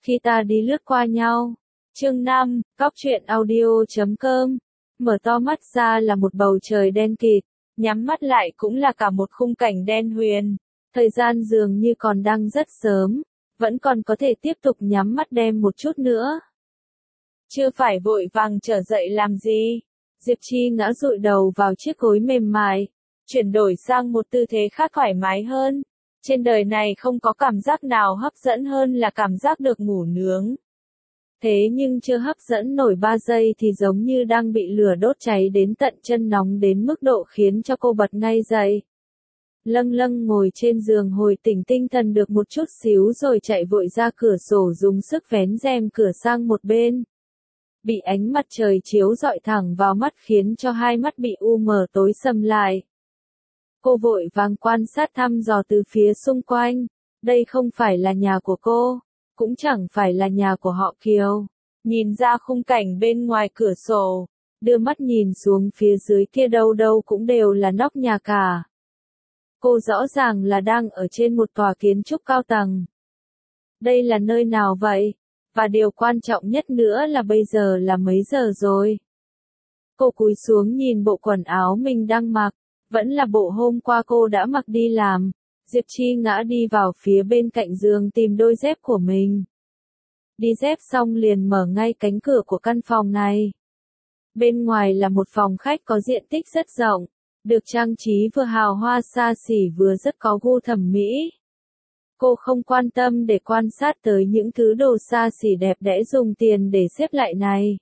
Khi ta đi lướt qua nhau. Chương 5, Cóc truyện audio.com. Mở to mắt ra là một bầu trời đen kịt, nhắm mắt lại cũng là cả một khung cảnh đen huyền. Thời gian dường như còn đang rất sớm, vẫn còn có thể tiếp tục nhắm mắt đêm một chút nữa. Chưa phải vội vàng trở dậy làm gì? Diệp Chi ngã dụi đầu vào chiếc gối mềm mại, chuyển đổi sang một tư thế khác thoải mái hơn. Trên đời này không có cảm giác nào hấp dẫn hơn là cảm giác được ngủ nướng. Thế nhưng chưa hấp dẫn nổi 3 giây thì giống như đang bị lửa đốt cháy đến tận chân, nóng đến mức độ khiến cho cô bật ngay dậy. Lâng lâng ngồi trên giường hồi tỉnh tinh thần được một chút xíu rồi chạy vội ra cửa sổ dùng sức vén rèm cửa sang một bên. Bị ánh mặt trời chiếu rọi thẳng vào mắt khiến cho hai mắt bị u mờ tối sầm lại. Cô vội vàng quan sát thăm dò từ phía xung quanh. Đây không phải là nhà của cô, cũng chẳng phải là nhà của họ Kiều. Nhìn ra khung cảnh bên ngoài cửa sổ, đưa mắt nhìn xuống phía dưới kia, đâu đâu cũng đều là nóc nhà cả. Cô rõ ràng là đang ở trên một tòa kiến trúc cao tầng. Đây là nơi nào vậy? Và điều quan trọng nhất nữa là bây giờ là mấy giờ rồi? Cô cúi xuống nhìn bộ quần áo mình đang mặc, vẫn là bộ hôm qua cô đã mặc đi làm. Diệp Chi ngã đi vào phía bên cạnh giường tìm đôi dép của mình. Đi dép xong liền mở ngay cánh cửa của căn phòng này. Bên ngoài là một phòng khách có diện tích rất rộng, được trang trí vừa hào hoa xa xỉ vừa rất có gu thẩm mỹ. Cô không quan tâm để quan sát tới những thứ đồ xa xỉ đẹp đẽ dùng tiền để xếp lại này,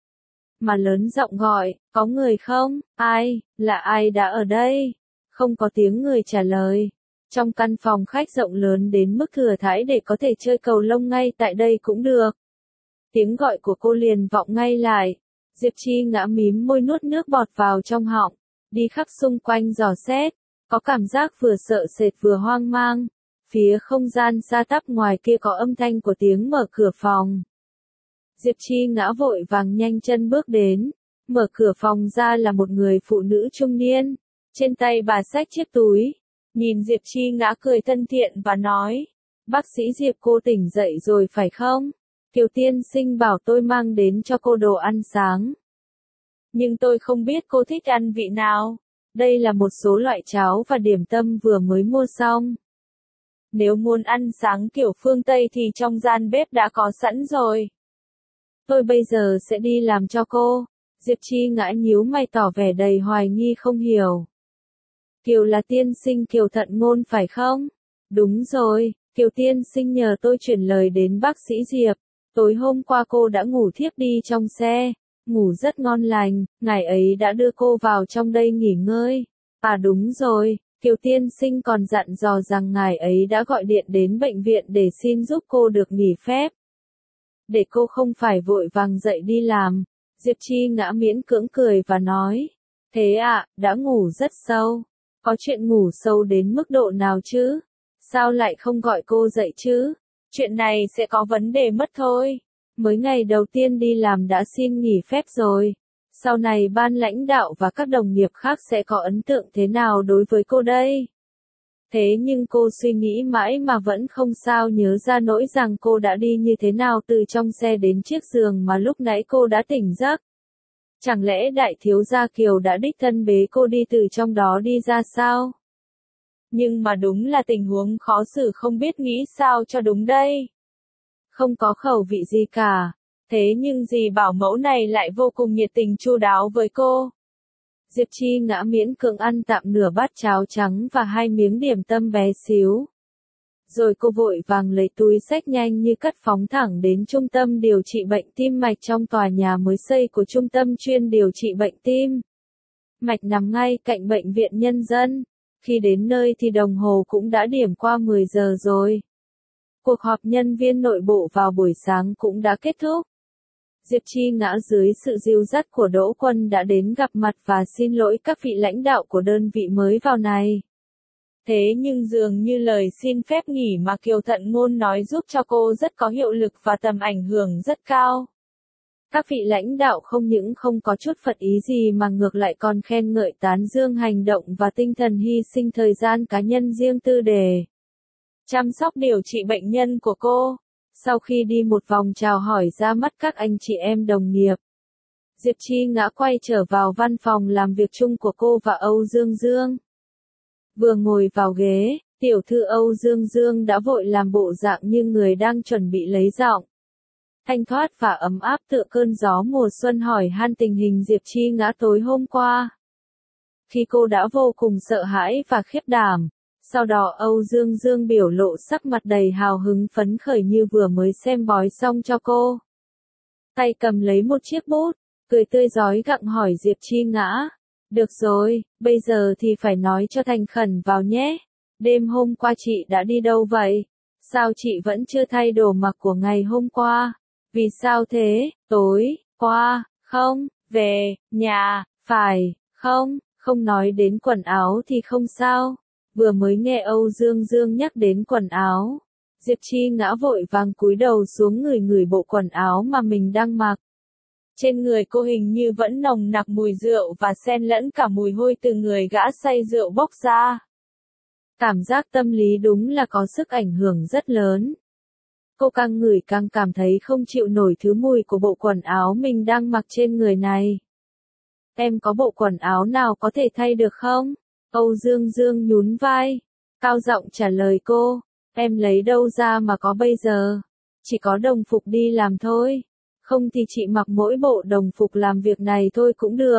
mà lớn giọng gọi, có người không? Ai, là ai đã ở đây? Không có tiếng người trả lời. Trong căn phòng khách rộng lớn đến mức thừa thãi để có thể chơi cầu lông ngay tại đây cũng được. Tiếng gọi của cô liền vọng ngay lại. Diệp Chi ngã mím môi nuốt nước bọt vào trong họng, đi khắp xung quanh dò xét, có cảm giác vừa sợ sệt vừa hoang mang. Phía không gian xa tắp ngoài kia có âm thanh của tiếng mở cửa phòng. Diệp Chi ngã vội vàng nhanh chân bước đến, mở cửa phòng ra là một người phụ nữ trung niên, trên tay bà xách chiếc túi. Nhìn Diệp Chi ngã cười thân thiện và nói, bác sĩ Diệp, cô tỉnh dậy rồi phải không? Kiều tiên sinh bảo tôi mang đến cho cô đồ ăn sáng. Nhưng tôi không biết cô thích ăn vị nào. Đây là một số loại cháo và điểm tâm vừa mới mua xong. Nếu muốn ăn sáng kiểu phương Tây thì trong gian bếp đã có sẵn rồi. Tôi bây giờ sẽ đi làm cho cô. Diệp Chi ngã nhíu mày tỏ vẻ đầy hoài nghi không hiểu. Kiều là tiên sinh Kiều Thận Ngôn phải không? Đúng rồi, Kiều tiên sinh nhờ tôi chuyển lời đến bác sĩ Diệp. Tối hôm qua cô đã ngủ thiếp đi trong xe, ngủ rất ngon lành, ngài ấy đã đưa cô vào trong đây nghỉ ngơi. À đúng rồi, Kiều tiên sinh còn dặn dò rằng ngài ấy đã gọi điện đến bệnh viện để xin giúp cô được nghỉ phép. Để cô không phải vội vàng dậy đi làm. Diệp Chi ngã miễn cưỡng cười và nói, thế ạ, đã ngủ rất sâu. Có chuyện ngủ sâu đến mức độ nào chứ? Sao lại không gọi cô dậy chứ? Chuyện này sẽ có vấn đề mất thôi. Mới ngày đầu tiên đi làm đã xin nghỉ phép rồi. Sau này ban lãnh đạo và các đồng nghiệp khác sẽ có ấn tượng thế nào đối với cô đây? Thế nhưng cô suy nghĩ mãi mà vẫn không sao nhớ ra nỗi rằng cô đã đi như thế nào từ trong xe đến chiếc giường mà lúc nãy cô đã tỉnh giấc. Chẳng lẽ đại thiếu gia Kiều đã đích thân bế cô đi từ trong đó đi ra sao? Nhưng mà đúng là tình huống khó xử không biết nghĩ sao cho đúng đây. Không có khẩu vị gì cả. Thế nhưng dì bảo mẫu này lại vô cùng nhiệt tình chu đáo với cô. Diệp Chi ngã miễn cưỡng ăn tạm nửa bát cháo trắng và 2 miếng điểm tâm bé xíu. Rồi cô vội vàng lấy túi xách nhanh như cắt phóng thẳng đến trung tâm điều trị bệnh tim mạch trong tòa nhà mới xây của trung tâm chuyên điều trị bệnh tim mạch nằm ngay cạnh bệnh viện nhân dân. Khi đến nơi thì đồng hồ cũng đã điểm qua 10 giờ rồi. Cuộc họp nhân viên nội bộ vào buổi sáng cũng đã kết thúc. Diệp Chi ngã dưới sự dìu dắt của Đỗ Quân đã đến gặp mặt và xin lỗi các vị lãnh đạo của đơn vị mới vào này. Thế nhưng dường như lời xin phép nghỉ mà Kiều Thận Ngôn nói giúp cho cô rất có hiệu lực và tầm ảnh hưởng rất cao. Các vị lãnh đạo không những không có chút phật ý gì mà ngược lại còn khen ngợi tán dương hành động và tinh thần hy sinh thời gian cá nhân riêng tư để chăm sóc điều trị bệnh nhân của cô. Sau khi đi một vòng chào hỏi ra mắt các anh chị em đồng nghiệp, Diệp Chi Ngã quay trở vào văn phòng làm việc chung của cô và Âu Dương Dương. Vừa ngồi vào ghế, tiểu thư Âu Dương Dương đã vội làm bộ dạng như người đang chuẩn bị lấy giọng. Thanh thoát và ấm áp tựa cơn gió mùa xuân hỏi han tình hình Diệp Chi Ngã tối hôm qua. Khi cô đã vô cùng sợ hãi và khiếp đảm, sau đó Âu Dương Dương biểu lộ sắc mặt đầy hào hứng phấn khởi như vừa mới xem bói xong cho cô. Tay cầm lấy một chiếc bút, cười tươi rói gặng hỏi Diệp Chi Ngã. Được rồi, bây giờ thì phải nói cho thành khẩn vào nhé. Đêm hôm qua chị đã đi đâu vậy? Sao chị vẫn chưa thay đồ mặc của ngày hôm qua? Vì sao thế? Tối qua, không, về, nhà, phải, không, không nói đến quần áo thì không sao. Vừa mới nghe Âu Dương Dương nhắc đến quần áo, Diệp Chi Ngã vội vàng cúi đầu xuống ngửi bộ quần áo mà mình đang mặc. Trên người cô hình như vẫn nồng nặc mùi rượu và xen lẫn cả mùi hôi từ người gã say rượu bốc ra. Cảm giác tâm lý đúng là có sức ảnh hưởng rất lớn. Cô càng ngửi càng cảm thấy không chịu nổi thứ mùi của bộ quần áo mình đang mặc trên người này. Em có bộ quần áo nào có thể thay được không? Âu Dương Dương nhún vai, cao giọng trả lời cô. Em lấy đâu ra mà có bây giờ? Chỉ có đồng phục đi làm thôi. Không thì chị mặc mỗi bộ đồng phục làm việc này thôi cũng được.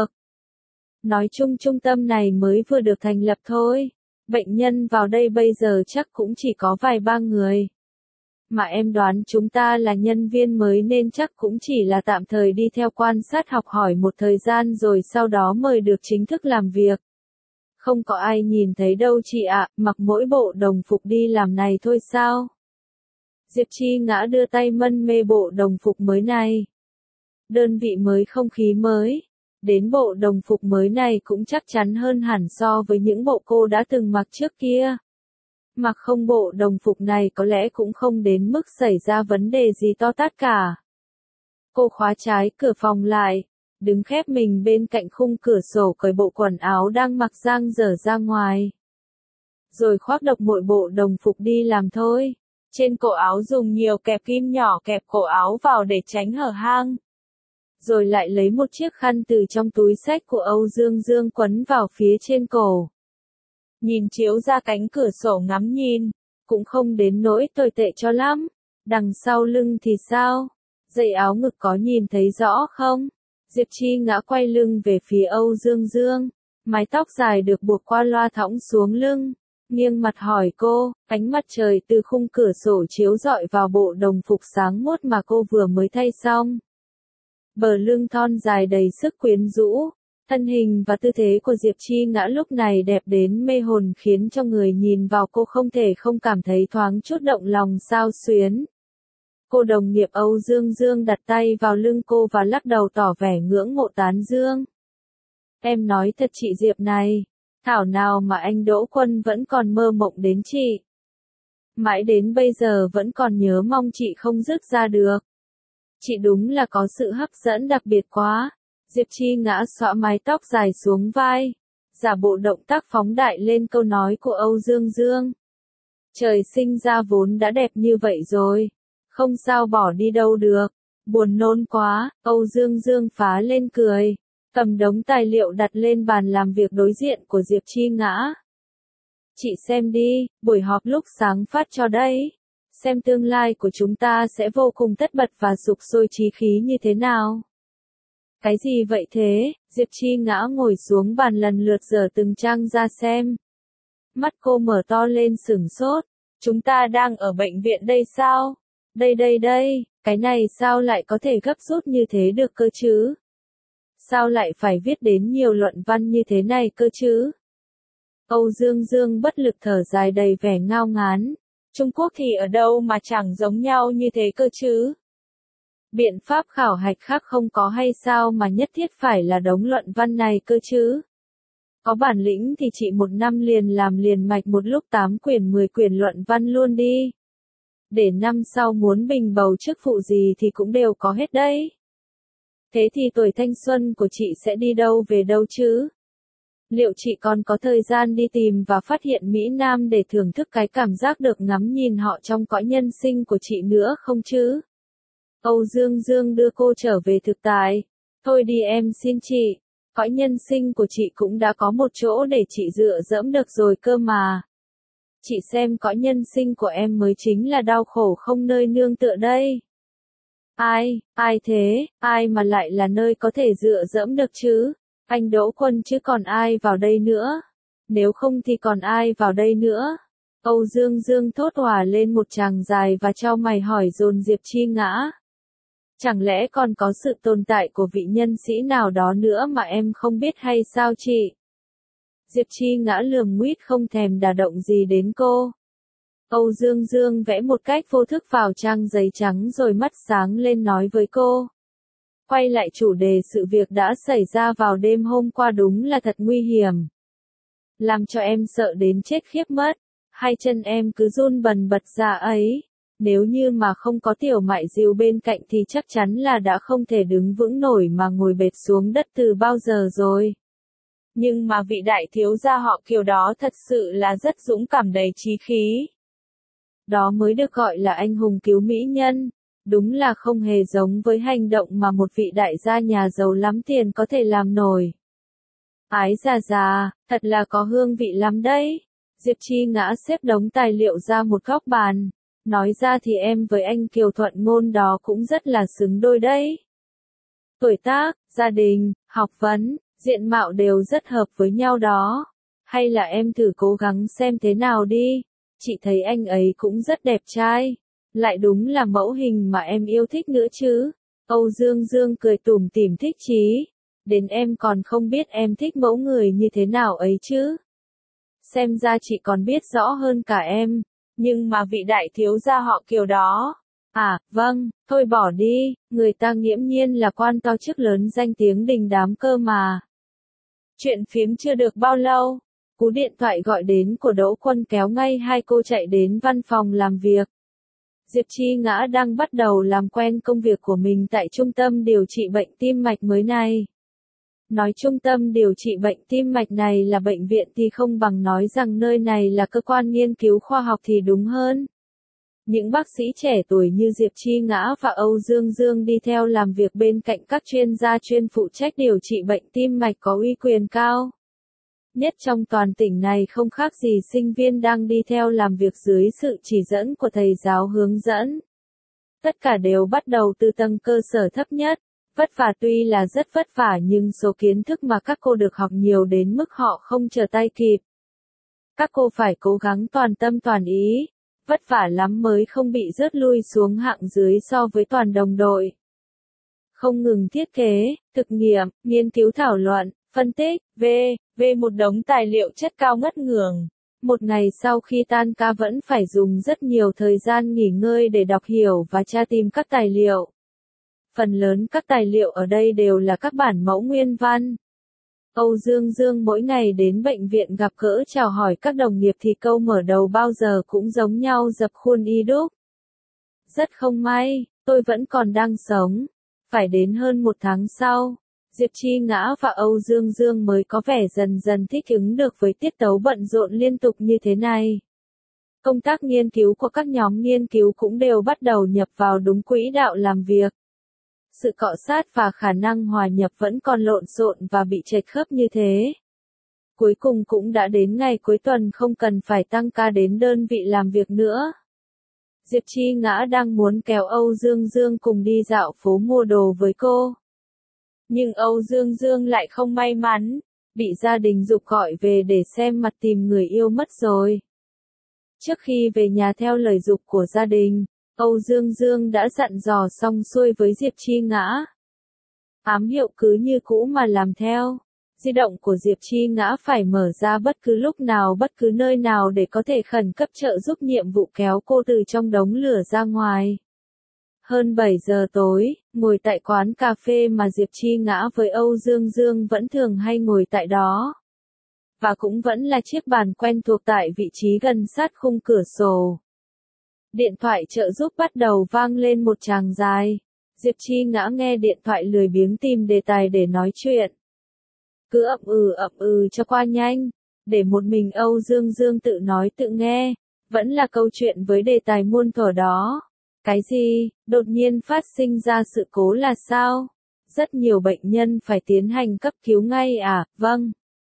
Nói chung trung tâm này mới vừa được thành lập thôi. Bệnh nhân vào đây bây giờ chắc cũng chỉ có vài ba người. Mà em đoán chúng ta là nhân viên mới nên chắc cũng chỉ là tạm thời đi theo quan sát học hỏi một thời gian rồi sau đó mời được chính thức làm việc. Không có ai nhìn thấy đâu chị ạ, mặc mỗi bộ đồng phục đi làm này thôi sao? Diệp Chi Ngã đưa tay mân mê bộ đồng phục mới này. Đơn vị mới, không khí mới. Đến bộ đồng phục mới này cũng chắc chắn hơn hẳn so với những bộ cô đã từng mặc trước kia. Mặc không bộ đồng phục này có lẽ cũng không đến mức xảy ra vấn đề gì to tát cả. Cô khóa trái cửa phòng lại, đứng khép mình bên cạnh khung cửa sổ cởi bộ quần áo đang mặc dang dở ra ngoài. Rồi khoác độc mỗi bộ đồng phục đi làm thôi. Trên cổ áo dùng nhiều kẹp kim nhỏ kẹp cổ áo vào để tránh hở hang. Rồi lại lấy một chiếc khăn từ trong túi xách của Âu Dương Dương quấn vào phía trên cổ. Nhìn chiếu ra cánh cửa sổ ngắm nhìn, cũng không đến nỗi tồi tệ cho lắm. Đằng sau lưng thì sao? Dây áo ngực có nhìn thấy rõ không? Diệp Chi Ngã quay lưng về phía Âu Dương Dương, mái tóc dài được buộc qua loa thõng xuống lưng, nghiêng mặt hỏi cô. Ánh mặt trời từ khung cửa sổ chiếu rọi vào bộ đồng phục sáng muốt mà cô vừa mới thay xong. Bờ lưng thon dài đầy sức quyến rũ, thân hình và tư thế của Diệp Chi Ngã lúc này đẹp đến mê hồn khiến cho người nhìn vào cô không thể không cảm thấy thoáng chút động lòng xao xuyến. Cô đồng nghiệp Âu Dương Dương đặt tay vào lưng cô và lắc đầu tỏ vẻ ngưỡng mộ tán dương. Em nói thật chị Diệp này, thảo nào mà anh Đỗ Quân vẫn còn mơ mộng đến chị. Mãi đến bây giờ vẫn còn nhớ mong chị không dứt ra được. Chị đúng là có sự hấp dẫn đặc biệt quá. Diệp Chi Ngã xõa mái tóc dài xuống vai, giả bộ động tác phóng đại lên câu nói của Âu Dương Dương. Trời sinh ra vốn đã đẹp như vậy rồi, không sao bỏ đi đâu được. Buồn nôn quá, Âu Dương Dương phá lên cười, cầm đống tài liệu đặt lên bàn làm việc đối diện của Diệp Chi Ngã. Chị xem đi, buổi họp lúc sáng phát cho đấy. Xem tương lai của chúng ta sẽ vô cùng tất bật và sục sôi chí khí như thế nào. Cái gì vậy thế? Diệp Chi Ngã ngồi xuống bàn lần lượt dở từng trang ra xem. Mắt cô mở to lên sửng sốt. Chúng ta đang ở bệnh viện đây sao? Đây, cái này sao lại có thể gấp rút như thế được cơ chứ? Sao lại phải viết đến nhiều luận văn như thế này cơ chứ? Âu Dương Dương bất lực thở dài đầy vẻ ngao ngán. Trung Quốc thì ở đâu mà chẳng giống nhau như thế cơ chứ? Biện pháp khảo hạch khác không có hay sao mà nhất thiết phải là đống luận văn này cơ chứ? Có bản lĩnh thì chị một năm liền làm liền mạch một lúc 8 quyển 10 quyển luận văn luôn đi. Để năm sau muốn bình bầu chức vụ gì thì cũng đều có hết đấy. Thế thì tuổi thanh xuân của chị sẽ đi đâu về đâu chứ? Liệu chị còn có thời gian đi tìm và phát hiện Mỹ Nam để thưởng thức cái cảm giác được ngắm nhìn họ trong cõi nhân sinh của chị nữa không chứ? Âu Dương Dương đưa cô trở về thực tại. Thôi đi em xin chị. Cõi nhân sinh của chị cũng đã có một chỗ để chị dựa dẫm được rồi cơ mà. Chị xem cõi nhân sinh của em mới chính là đau khổ không nơi nương tựa đây. Ai thế, ai mà lại là nơi có thể dựa dẫm được chứ? Anh Đỗ Quân chứ còn ai vào đây nữa? Nếu không thì còn ai vào đây nữa? Âu Dương Dương thốt hỏa lên một tràng dài và chau mày hỏi dồn Diệp Chi Ngã. Chẳng lẽ còn có sự tồn tại của vị nhân sĩ nào đó nữa mà em không biết hay sao chị? Diệp Chi Ngã lườm nguýt không thèm đả động gì đến cô. Âu Dương Dương vẽ một cách vô thức vào trang giấy trắng rồi mắt sáng lên nói với cô. Quay lại chủ đề sự việc đã xảy ra vào đêm hôm qua đúng là thật nguy hiểm. Làm cho em sợ đến chết khiếp mất. Hai chân em cứ run bần bật ra ấy. Nếu như mà không có Tiểu Mại Diều bên cạnh thì chắc chắn là đã không thể đứng vững nổi mà ngồi bệt xuống đất từ bao giờ rồi. Nhưng mà vị đại thiếu gia họ Kiều đó thật sự là rất dũng cảm đầy chí khí. Đó mới được gọi là anh hùng cứu mỹ nhân. Đúng là không hề giống với hành động mà một vị đại gia nhà giàu lắm tiền có thể làm nổi. Ái già, thật là có hương vị lắm đấy. Diệp Chi Ngã xếp đống tài liệu ra một góc bàn. Nói ra thì em với anh Kiều Thuận Ngôn đó cũng rất là xứng đôi đấy. Tuổi tác, gia đình, học vấn, diện mạo đều rất hợp với nhau đó. Hay là em thử cố gắng xem thế nào đi. Chị thấy anh ấy cũng rất đẹp trai. Lại đúng là mẫu hình mà em yêu thích nữa chứ. Âu Dương Dương cười tủm tỉm thích chí. Đến em còn không biết em thích mẫu người như thế nào ấy chứ. Xem ra chị còn biết rõ hơn cả em. Nhưng mà vị đại thiếu gia họ Kiều đó. À, vâng, thôi bỏ đi, người ta nghiễm nhiên là quan to chức lớn danh tiếng đình đám cơ mà. Chuyện phiếm chưa được bao lâu, cú điện thoại gọi đến của Đỗ Quân kéo ngay hai cô chạy đến văn phòng làm việc. Diệp Chi Ngã đang bắt đầu làm quen công việc của mình tại trung tâm điều trị bệnh tim mạch mới này. Nói trung tâm điều trị bệnh tim mạch này là bệnh viện thì không bằng nói rằng nơi này là cơ quan nghiên cứu khoa học thì đúng hơn. Những bác sĩ trẻ tuổi như Diệp Chi Ngã và Âu Dương Dương đi theo làm việc bên cạnh các chuyên gia chuyên phụ trách điều trị bệnh tim mạch có uy quyền cao. Nhất trong toàn tỉnh này không khác gì sinh viên đang đi theo làm việc dưới sự chỉ dẫn của thầy giáo hướng dẫn. Tất cả đều bắt đầu từ tầng cơ sở thấp nhất. Vất vả tuy là rất vất vả nhưng số kiến thức mà các cô được học nhiều đến mức họ không trở tay kịp. Các cô phải cố gắng toàn tâm toàn ý. Vất vả lắm mới không bị rớt lui xuống hạng dưới so với toàn đồng đội. Không ngừng thiết kế, thực nghiệm, nghiên cứu thảo luận, phân tích, về một đống tài liệu chất cao ngất ngường. Một ngày sau khi tan ca vẫn phải dùng rất nhiều thời gian nghỉ ngơi để đọc hiểu và tra tìm các tài liệu. Phần lớn các tài liệu ở đây đều là các bản mẫu nguyên văn. Âu Dương Dương mỗi ngày đến bệnh viện gặp gỡ chào hỏi các đồng nghiệp thì câu mở đầu bao giờ cũng giống nhau dập khuôn y đúc. Rất không may, tôi vẫn còn đang sống. Phải đến hơn một tháng sau, Diệp Chi Ngã và Âu Dương Dương mới có vẻ dần dần thích ứng được với tiết tấu bận rộn liên tục như thế này. Công tác nghiên cứu của các nhóm nghiên cứu cũng đều bắt đầu nhập vào đúng quỹ đạo làm việc. Sự cọ sát và khả năng hòa nhập vẫn còn lộn xộn và bị chệch khớp như thế. Cuối cùng cũng đã đến ngày cuối tuần không cần phải tăng ca đến đơn vị làm việc nữa. Diệp Chi Ngã đang muốn kéo Âu Dương Dương cùng đi dạo phố mua đồ với cô. Nhưng Âu Dương Dương lại không may mắn, bị gia đình giục gọi về để xem mặt tìm người yêu mất rồi. Trước khi về nhà theo lời giục của gia đình, Âu Dương Dương đã dặn dò xong xuôi với Diệp Chi Ngã. Ám hiệu cứ như cũ mà làm theo. Di động của Diệp Chi Ngã phải mở ra bất cứ lúc nào bất cứ nơi nào để có thể khẩn cấp trợ giúp nhiệm vụ kéo cô từ trong đống lửa ra ngoài. Hơn 7 giờ tối, ngồi tại quán cà phê mà Diệp Chi Ngã với Âu Dương Dương vẫn thường hay ngồi tại đó. Và cũng vẫn là chiếc bàn quen thuộc tại vị trí gần sát khung cửa sổ. Điện thoại trợ giúp bắt đầu vang lên một tràng dài. Diệp Chi Ngã nghe điện thoại lười biếng tìm đề tài để nói chuyện. cứ ậm ừ cho qua nhanh, để một mình Âu Dương Dương tự nói tự nghe, vẫn là câu chuyện với đề tài muôn thuở đó. Cái gì, đột nhiên phát sinh ra sự cố là sao? Rất nhiều bệnh nhân phải tiến hành cấp cứu ngay à? Vâng.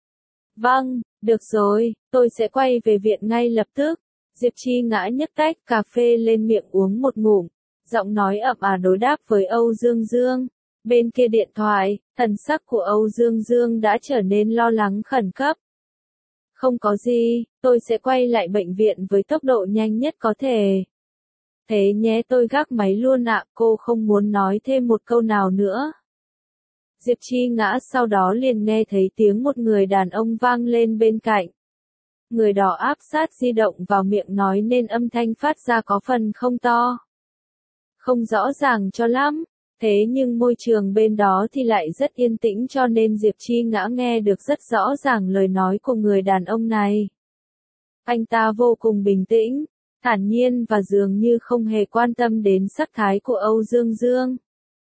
Vâng, được rồi, tôi sẽ quay về viện ngay lập tức. Diệp Chi Ngã nhấc tách cà phê lên miệng uống một ngụm, giọng nói ậm đối đáp với Âu Dương Dương. Bên kia điện thoại, thần sắc của Âu Dương Dương đã trở nên lo lắng khẩn cấp. Không có gì, tôi sẽ quay lại bệnh viện với tốc độ nhanh nhất có thể. Thế nhé, tôi gác máy luôn ạ, cô không muốn nói thêm một câu nào nữa. Diệp Chi Ngã sau đó liền nghe thấy tiếng một người đàn ông vang lên bên cạnh. Người đó áp sát di động vào miệng nói nên âm thanh phát ra có phần không to. Không rõ ràng cho lắm, thế nhưng môi trường bên đó thì lại rất yên tĩnh cho nên Diệp Chi Ngã nghe được rất rõ ràng lời nói của người đàn ông này. Anh ta vô cùng bình tĩnh, thản nhiên và dường như không hề quan tâm đến sắc thái của Âu Dương Dương.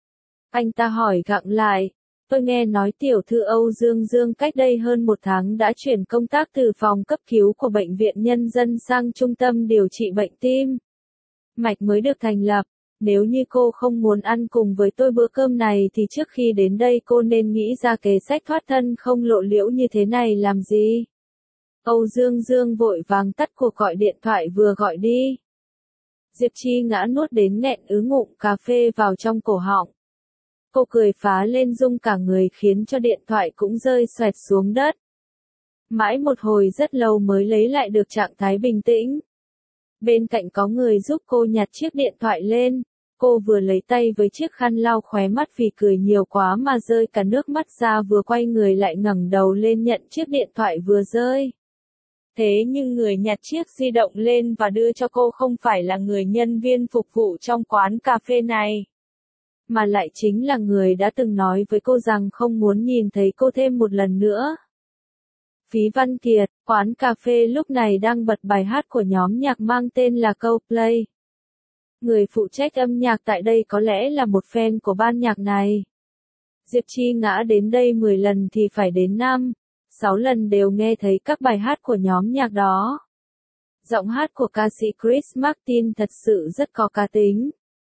Anh ta hỏi gặng lại, tôi nghe nói tiểu thư Âu Dương Dương cách đây hơn một tháng đã chuyển công tác từ phòng cấp cứu của Bệnh viện Nhân dân sang trung tâm điều trị bệnh tim mạch mới được thành lập. Nếu như cô không muốn ăn cùng với tôi bữa cơm này thì trước khi đến đây cô nên nghĩ ra kế sách thoát thân không lộ liễu như thế này làm gì. Âu Dương Dương vội vàng tắt cuộc gọi điện thoại vừa gọi đi. Diệp Chi Ngã nuốt đến nghẹn ngụm cà phê vào trong cổ họng. Cô cười phá lên rung cả người khiến cho điện thoại cũng rơi xoẹt xuống đất. Mãi một hồi rất lâu mới lấy lại được trạng thái bình tĩnh. Bên cạnh có người giúp cô nhặt chiếc điện thoại lên. Cô vừa lấy tay với chiếc khăn lau khóe mắt vì cười nhiều quá mà rơi cả nước mắt ra, vừa quay người lại ngẩng đầu lên nhận chiếc điện thoại vừa rơi. Thế nhưng người nhặt chiếc di động lên và đưa cho cô không phải là người nhân viên phục vụ trong quán cà phê này, mà lại chính là người đã từng nói với cô rằng không muốn nhìn thấy cô thêm một lần nữa. Phí Văn Kiệt, quán cà phê lúc này đang bật bài hát của nhóm nhạc mang tên là Coldplay. Người phụ trách âm nhạc tại đây có lẽ là một fan của ban nhạc này. Diệp Chi Ngã đến đây 10 lần thì phải đến 5-6 lần đều nghe thấy các bài hát của nhóm nhạc đó. Giọng hát của ca sĩ Chris Martin thật sự rất có cá tính.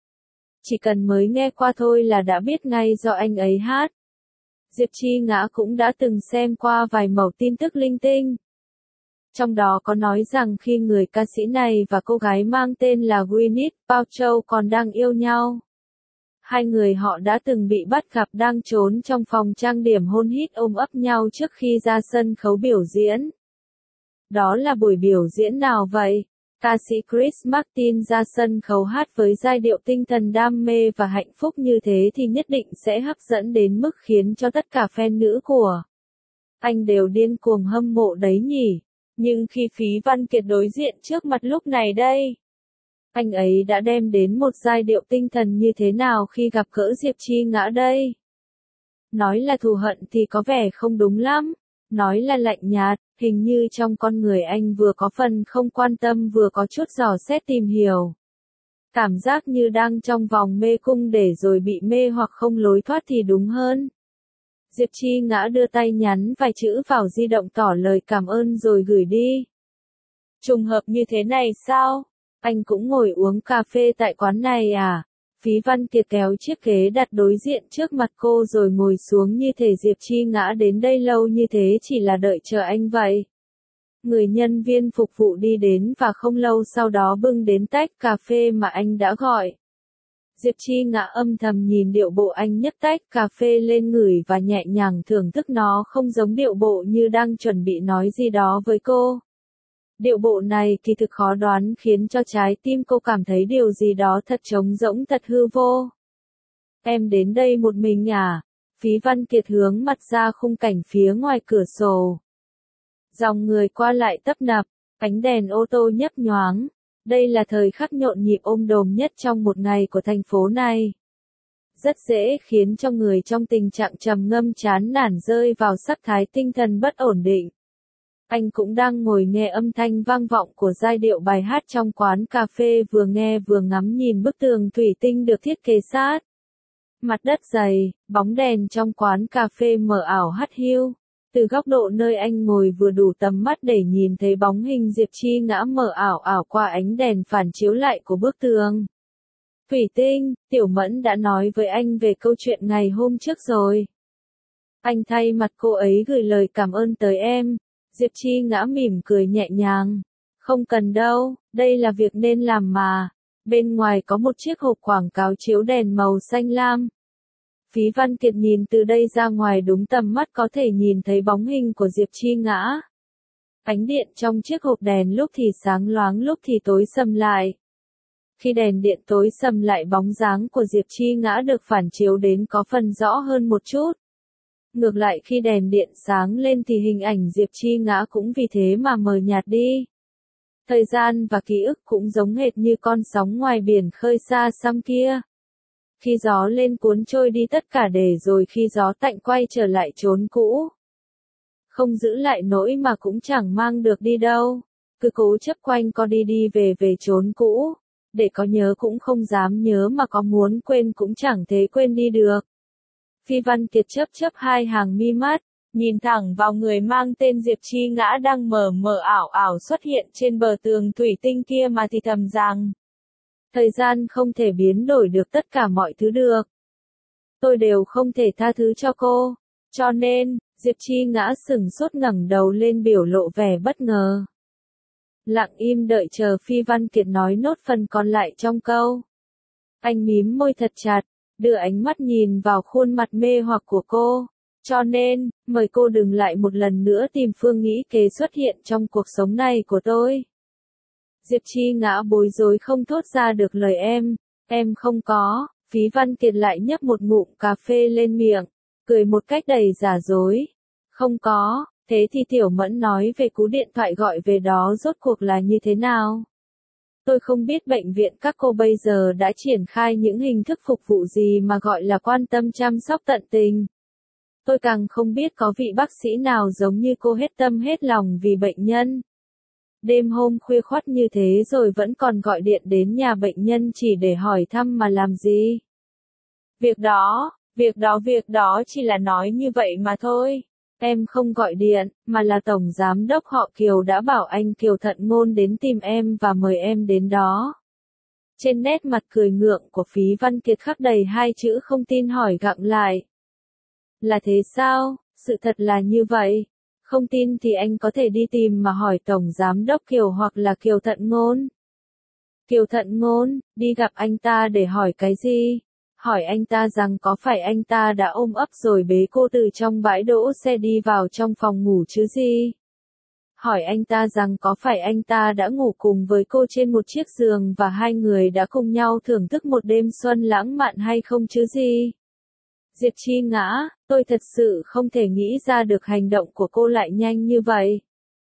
Chỉ cần mới nghe qua thôi là đã biết ngay do anh ấy hát. Diệp Chi Ngã cũng đã từng xem qua vài mẩu tin tức linh tinh. Trong đó có nói rằng khi người ca sĩ này và cô gái mang tên là Gwyneth Paltrow còn đang yêu nhau, hai người họ đã từng bị bắt gặp đang trốn trong phòng trang điểm hôn hít ôm ấp nhau trước khi ra sân khấu biểu diễn. Đó là buổi biểu diễn nào vậy? Ca sĩ Chris Martin ra sân khấu hát với giai điệu tinh thần đam mê và hạnh phúc như thế thì nhất định sẽ hấp dẫn đến mức khiến cho tất cả fan nữ của anh đều điên cuồng hâm mộ đấy nhỉ. Nhưng khi Phí Văn Kiệt đối diện trước mặt lúc này đây, anh ấy đã đem đến một giai điệu tinh thần như thế nào khi gặp gỡ Diệp Chi Ngã đây? Nói là thù hận thì có vẻ không đúng lắm, nói là lạnh nhạt, hình như trong con người anh vừa có phần không quan tâm vừa có chút dò xét tìm hiểu. Cảm giác như đang trong vòng mê cung để rồi bị mê hoặc không lối thoát thì đúng hơn. Diệp Chi Ngã đưa tay nhắn vài chữ vào di động tỏ lời cảm ơn rồi gửi đi. Trùng hợp như thế này sao? Anh cũng ngồi uống cà phê tại quán này à? Phí Văn Kiệt kéo chiếc ghế đặt đối diện trước mặt cô rồi ngồi xuống như thể Diệp Chi Ngã đến đây lâu như thế chỉ là đợi chờ anh vậy. Người nhân viên phục vụ đi đến và không lâu sau đó bưng đến tách cà phê mà anh đã gọi. Diệp Chi Ngã âm thầm nhìn điệu bộ anh nhấc tách cà phê lên ngửi và nhẹ nhàng thưởng thức nó, không giống điệu bộ như đang chuẩn bị nói gì đó với cô. Điệu bộ này kỳ thực khó đoán khiến cho trái tim cô cảm thấy điều gì đó thật trống rỗng, thật hư vô. Em đến đây một mình à? Phí Văn Kiệt hướng mặt ra khung cảnh phía ngoài cửa sổ. Dòng người qua lại tấp nập, ánh đèn ô tô nhấp nhoáng. Đây là thời khắc nhộn nhịp ôm đồm nhất trong một ngày của thành phố này. Rất dễ khiến cho người trong tình trạng trầm ngâm chán nản rơi vào sắc thái tinh thần bất ổn định. Anh cũng đang ngồi nghe âm thanh vang vọng của giai điệu bài hát trong quán cà phê, vừa nghe vừa ngắm nhìn bức tường thủy tinh được thiết kế sát mặt đất dày, bóng đèn trong quán cà phê mờ ảo hắt hiu. Từ góc độ nơi anh ngồi vừa đủ tầm mắt để nhìn thấy bóng hình Diệp Chi Ngã mờ ảo ảo qua ánh đèn phản chiếu lại của bức tường. Thủy Tinh, Tiểu Mẫn đã nói với anh về câu chuyện ngày hôm trước rồi. Anh thay mặt cô ấy gửi lời cảm ơn tới em. Diệp Chi Ngã mỉm cười nhẹ nhàng. Không cần đâu, đây là việc nên làm mà. Bên ngoài có một chiếc hộp quảng cáo chiếu đèn màu xanh lam. Phí Văn Kiệt nhìn từ đây ra ngoài đúng tầm mắt có thể nhìn thấy bóng hình của Diệp Chi Ngã. Ánh điện trong chiếc hộp đèn lúc thì sáng loáng lúc thì tối sầm lại. Khi đèn điện tối sầm lại bóng dáng của Diệp Chi Ngã được phản chiếu đến có phần rõ hơn một chút. Ngược lại khi đèn điện sáng lên thì hình ảnh Diệp Chi Ngã cũng vì thế mà mờ nhạt đi. Thời gian và ký ức cũng giống hệt như con sóng ngoài biển khơi xa xăm kia. Khi gió lên cuốn trôi đi tất cả để rồi khi gió tạnh quay trở lại chốn cũ. Không giữ lại nỗi mà cũng chẳng mang được đi đâu. Cứ cố chấp quanh co đi đi về về chốn cũ. Để có nhớ cũng không dám nhớ mà có muốn quên cũng chẳng thể quên đi được. Phi Văn Kiệt chớp hai hàng mi mắt, nhìn thẳng vào người mang tên Diệp Chi Ngã đang mờ mờ ảo ảo xuất hiện trên bờ tường thủy tinh kia mà thì thầm rằng. Thời gian không thể biến đổi được tất cả mọi thứ được. Tôi đều không thể tha thứ cho cô. Cho nên, Diệp Chi Ngã sừng sốt ngẩng đầu lên biểu lộ vẻ bất ngờ. Lặng im đợi chờ Phi Văn Kiệt nói nốt phần còn lại trong câu. Anh mím môi thật chặt, đưa ánh mắt nhìn vào khuôn mặt mê hoặc của cô. Cho nên, mời cô đừng lại một lần nữa tìm phương nghĩ kế xuất hiện trong cuộc sống này của tôi. Diệp Chi Ngã bối rối không thốt ra được lời em không có. Phí Văn Kiệt lại nhấp một ngụm cà phê lên miệng, cười một cách đầy giả dối. Không có, thế thì Tiểu Mẫn nói về cú điện thoại gọi về đó rốt cuộc là như thế nào? Tôi không biết bệnh viện các cô bây giờ đã triển khai những hình thức phục vụ gì mà gọi là quan tâm chăm sóc tận tình. Tôi càng không biết có vị bác sĩ nào giống như cô hết tâm hết lòng vì bệnh nhân. Đêm hôm khuya khoắt như thế rồi vẫn còn gọi điện đến nhà bệnh nhân chỉ để hỏi thăm mà làm gì. Việc đó chỉ là nói như vậy mà thôi. Em không gọi điện, mà là Tổng Giám đốc họ Kiều đã bảo anh Kiều Thận Ngôn đến tìm em và mời em đến đó. Trên nét mặt cười ngượng của Phí Văn Kiệt khắc đầy hai chữ không tin hỏi gặng lại. Là thế sao? Sự thật là như vậy. Không tin thì anh có thể đi tìm mà hỏi Tổng Giám đốc Kiều hoặc là Kiều Thận Ngôn. Kiều Thận Ngôn, đi gặp anh ta để hỏi cái gì? Hỏi anh ta rằng có phải anh ta đã ôm ấp rồi bế cô từ trong bãi đỗ xe đi vào trong phòng ngủ chứ gì? Hỏi anh ta rằng có phải anh ta đã ngủ cùng với cô trên một chiếc giường và hai người đã cùng nhau thưởng thức một đêm xuân lãng mạn hay không chứ gì? Diệp Chi Ngã, tôi thật sự không thể nghĩ ra được hành động của cô lại nhanh như vậy.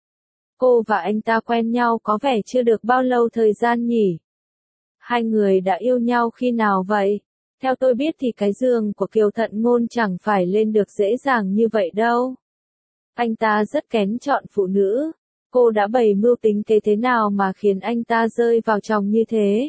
Cô và anh ta quen nhau có vẻ chưa được bao lâu thời gian nhỉ? Hai người đã yêu nhau khi nào vậy? Theo tôi biết thì cái giường của Kiều Thận Ngôn chẳng phải lên được dễ dàng như vậy đâu. Anh ta rất kén chọn phụ nữ. Cô đã bày mưu tính kế thế nào mà khiến anh ta rơi vào chồng như thế?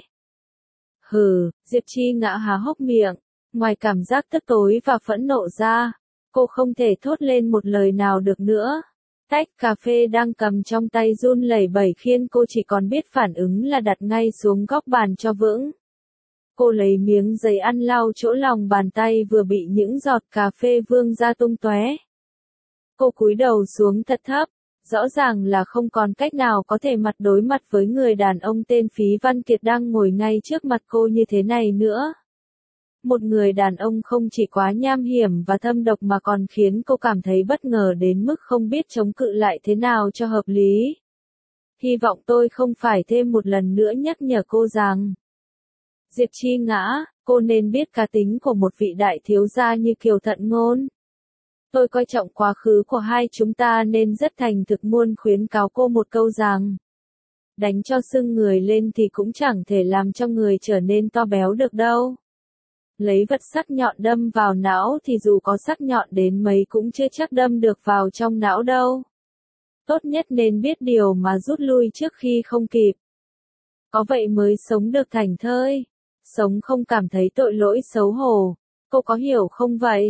Hừ, Diệp Chi Ngã há hốc miệng. Ngoài cảm giác tức tối và phẫn nộ ra, cô không thể thốt lên một lời nào được nữa. Tách cà phê đang cầm trong tay run lẩy bẩy khiến cô chỉ còn biết phản ứng là đặt ngay xuống góc bàn cho vững. Cô lấy miếng giấy ăn lau chỗ lòng bàn tay vừa bị những giọt cà phê vương ra tung tóe. Cô cúi đầu xuống thật thấp, rõ ràng là không còn cách nào có thể mặt đối mặt với người đàn ông tên Phí Văn Kiệt đang ngồi ngay trước mặt cô như thế này nữa. Một người đàn ông không chỉ quá nham hiểm và thâm độc mà còn khiến cô cảm thấy bất ngờ đến mức không biết chống cự lại thế nào cho hợp lý. Hy vọng tôi không phải thêm một lần nữa nhắc nhở cô rằng Diệp Chi Ngã, cô nên biết cá tính của một vị đại thiếu gia như Kiều Thận Ngôn. Tôi coi trọng quá khứ của hai chúng ta nên rất thành thực muốn khuyến cáo cô một câu rằng đánh cho sưng người lên thì cũng chẳng thể làm cho người trở nên to béo được đâu. Lấy vật sắc nhọn đâm vào não thì dù có sắc nhọn đến mấy cũng chưa chắc đâm được vào trong não đâu. Tốt nhất nên biết điều mà rút lui trước khi không kịp. Có vậy mới sống được thảnh thơi. Sống không cảm thấy tội lỗi xấu hổ. Cô có hiểu không vậy?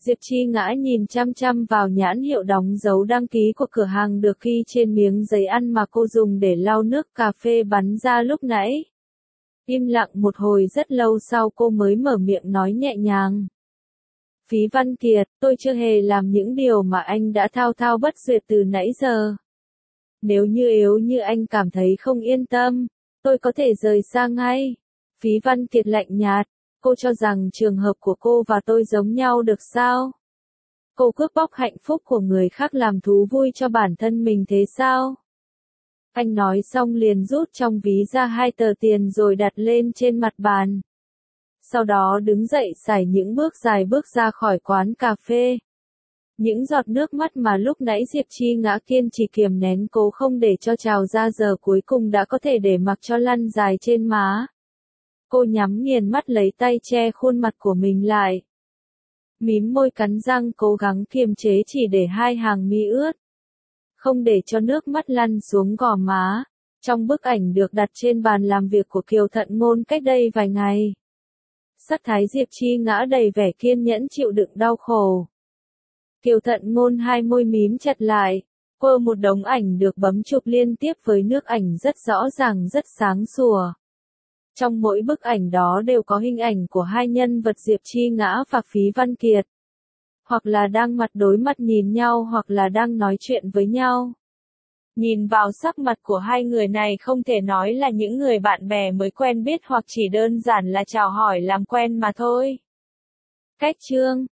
Diệp Chi Ngã nhìn chăm chăm vào nhãn hiệu đóng dấu đăng ký của cửa hàng được ghi trên miếng giấy ăn mà cô dùng để lau nước cà phê bắn ra lúc nãy. Im lặng một hồi rất lâu sau cô mới mở miệng nói nhẹ nhàng. Phí Văn Kiệt, tôi chưa hề làm những điều mà anh đã thao thao bất tuyệt từ nãy giờ. Nếu như anh cảm thấy không yên tâm, tôi có thể rời xa ngay. Phí Văn Kiệt lạnh nhạt, cô cho rằng trường hợp của cô và tôi giống nhau được sao? Cô cướp bóc hạnh phúc của người khác làm thú vui cho bản thân mình thế sao? Anh nói xong liền rút trong ví ra 2 tờ tiền rồi đặt lên trên mặt bàn. Sau đó đứng dậy sải những bước dài bước ra khỏi quán cà phê. Những giọt nước mắt mà lúc nãy Diệp Chi Ngã kiên trì kiềm nén cố không để cho trào ra giờ cuối cùng đã có thể để mặc cho lăn dài trên má. Cô nhắm nghiền mắt lấy tay che khuôn mặt của mình lại. Mím môi cắn răng cố gắng kiềm chế chỉ để 2 hàng mi ướt. Không để cho nước mắt lăn xuống gò má. Trong bức ảnh được đặt trên bàn làm việc của Kiều Thận Ngôn cách đây vài ngày. Sắc thái Diệp Chi Ngã đầy vẻ kiên nhẫn chịu đựng đau khổ. Kiều Thận Ngôn 2 môi mím chặt lại, quơ một đống ảnh được bấm chụp liên tiếp với nước ảnh rất rõ ràng rất sáng sủa. Trong mỗi bức ảnh đó đều có hình ảnh của 2 nhân vật Diệp Chi Ngã và Phí Văn Kiệt. Hoặc là đang mặt đối mặt nhìn nhau hoặc là đang nói chuyện với nhau. Nhìn vào sắc mặt của 2 người này không thể nói là những người bạn bè mới quen biết hoặc chỉ đơn giản là chào hỏi làm quen mà thôi. Cách chương